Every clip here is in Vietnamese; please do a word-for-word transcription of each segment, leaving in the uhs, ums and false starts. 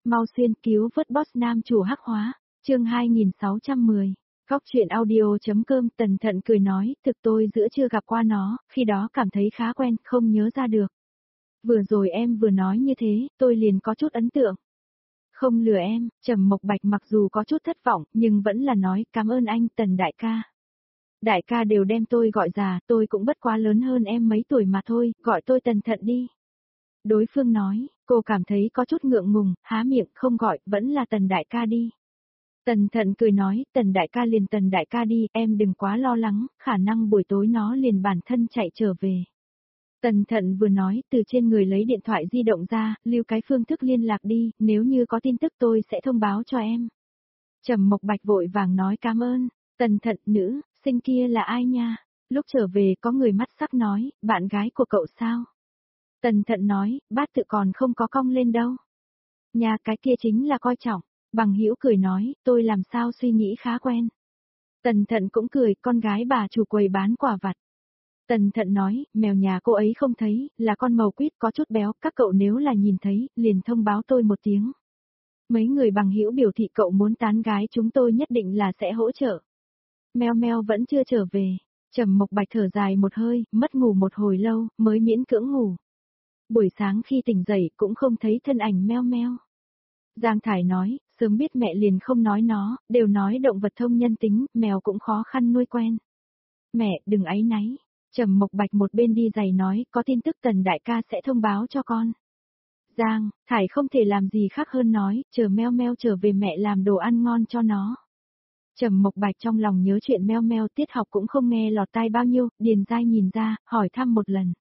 Mau xuyên cứu vớt boss nam chủ hắc hóa, chương hai nghìn sáu trăm mười. Góc chuyện audio.com. Tần Thận cười nói, thực tôi giữa chưa gặp qua nó, khi đó cảm thấy khá quen, không nhớ ra được. Vừa rồi em vừa nói như thế, tôi liền có chút ấn tượng. Không lừa em, Trầm Mộc Bạch mặc dù có chút thất vọng, nhưng vẫn là nói, cảm ơn anh Tần đại ca. Đại ca đều đem tôi gọi già, tôi cũng bất quá lớn hơn em mấy tuổi mà thôi, gọi tôi Tần Thận đi. Đối phương nói, cô cảm thấy có chút ngượng ngùng, há miệng không gọi, vẫn là Tần đại ca đi. Tần Thận cười nói, Tần đại ca liền Tần đại ca đi, em đừng quá lo lắng, khả năng buổi tối nó liền bản thân chạy trở về. Tần Thận vừa nói, từ trên người lấy điện thoại di động ra, lưu cái phương thức liên lạc đi, nếu như có tin tức tôi sẽ thông báo cho em. Trầm Mộc Bạch vội vàng nói cảm ơn. Tần Thận, nữ sinh kia là ai nha? Lúc trở về có người mắt sắc nói, bạn gái của cậu sao? Tần Thận nói, bát tự còn không có cong lên đâu. Nhà cái kia chính là coi trọng. Bằng hữu cười nói, tôi làm sao suy nghĩ khá quen. Tần Thận cũng cười, con gái bà chủ quầy bán quả vặt. Tần Thận nói, mèo nhà cô ấy không thấy, là con màu quýt có chút béo, các cậu nếu là nhìn thấy, liền thông báo tôi một tiếng. Mấy người bằng hữu biểu thị cậu muốn tán gái chúng tôi nhất định là sẽ hỗ trợ. Meo meo vẫn chưa trở về. Trầm Mộc Bạch thở dài một hơi, mất ngủ một hồi lâu, mới miễn cưỡng ngủ. Buổi sáng khi tỉnh dậy cũng không thấy thân ảnh meo meo. Giang Thải nói, sớm biết mẹ liền không nói nó, đều nói động vật thông nhân tính, mèo cũng khó khăn nuôi quen. Mẹ, đừng áy náy. Trầm Mộc Bạch một bên đi giày nói, có tin tức Tần đại ca sẽ thông báo cho con. Giang, Thải không thể làm gì khác hơn nói, chờ meo meo trở về mẹ làm đồ ăn ngon cho nó. Trầm Mộc Bạch trong lòng nhớ chuyện meo meo, tiết học cũng không nghe lọt tai bao nhiêu, Điền Giai nhìn ra, hỏi thăm một lần.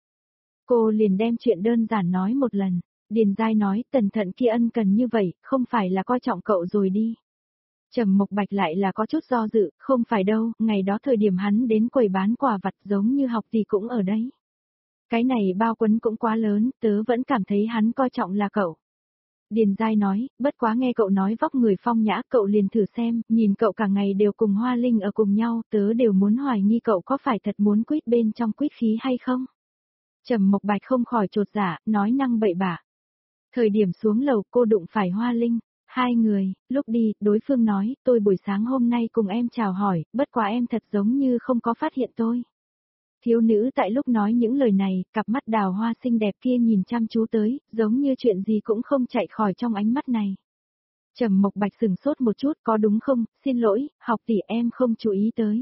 Cô liền đem chuyện đơn giản nói một lần. Điền Giai nói, Tần Thận kia ân cần như vậy, không phải là coi trọng cậu rồi đi. Trầm Mộc Bạch lại là có chút do dự, không phải đâu, ngày đó thời điểm hắn đến quầy bán quà vặt giống như học thì cũng ở đấy. Cái này bao quấn cũng quá lớn, tớ vẫn cảm thấy hắn coi trọng là cậu. Điền Giai nói, bất quá nghe cậu nói vóc người phong nhã, cậu liền thử xem, nhìn cậu cả ngày đều cùng Hoa Linh ở cùng nhau, tớ đều muốn hoài nghi cậu có phải thật muốn quýt bên trong quýt khí hay không. Trầm Mộc Bạch không khỏi chột dạ, nói năng bậy bạ. Thời điểm xuống lầu cô đụng phải Hoa Linh, hai người, lúc đi, đối phương nói, tôi buổi sáng hôm nay cùng em chào hỏi, bất quá em thật giống như không có phát hiện tôi. Thiếu nữ tại lúc nói những lời này, cặp mắt đào hoa xinh đẹp kia nhìn chăm chú tới, giống như chuyện gì cũng không chạy khỏi trong ánh mắt này. Trầm Mộc Bạch sừng sốt một chút, có đúng không, xin lỗi, học tỷ em không chú ý tới.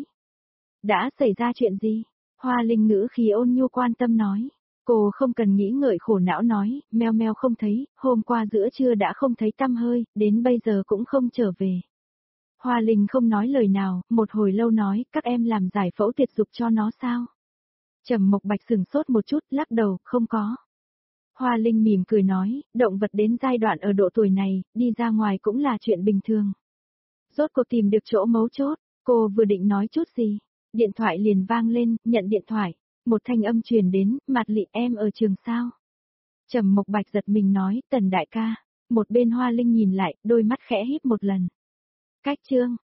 Đã xảy ra chuyện gì? Hoa Linh ngữ khí ôn nhu quan tâm nói. Cô không cần nghĩ ngợi khổ não nói, meo meo không thấy, hôm qua giữa trưa đã không thấy tăm hơi, đến bây giờ cũng không trở về. Hoa Linh không nói lời nào, một hồi lâu nói, các em làm giải phẫu tiệt dục cho nó sao? Trầm Mộc Bạch sừng sốt một chút, lắc đầu, không có. Hoa Linh mỉm cười nói, động vật đến giai đoạn ở độ tuổi này, đi ra ngoài cũng là chuyện bình thường. Rốt cuộc tìm được chỗ mấu chốt, cô vừa định nói chút gì, điện thoại liền vang lên, nhận điện thoại. Một thanh âm truyền đến, Mạt Lị em ở trường sao? Trầm Mộc Bạch giật mình nói, Tần đại ca. Một bên Hoa Linh nhìn lại, đôi mắt khẽ híp một lần. Cách chương,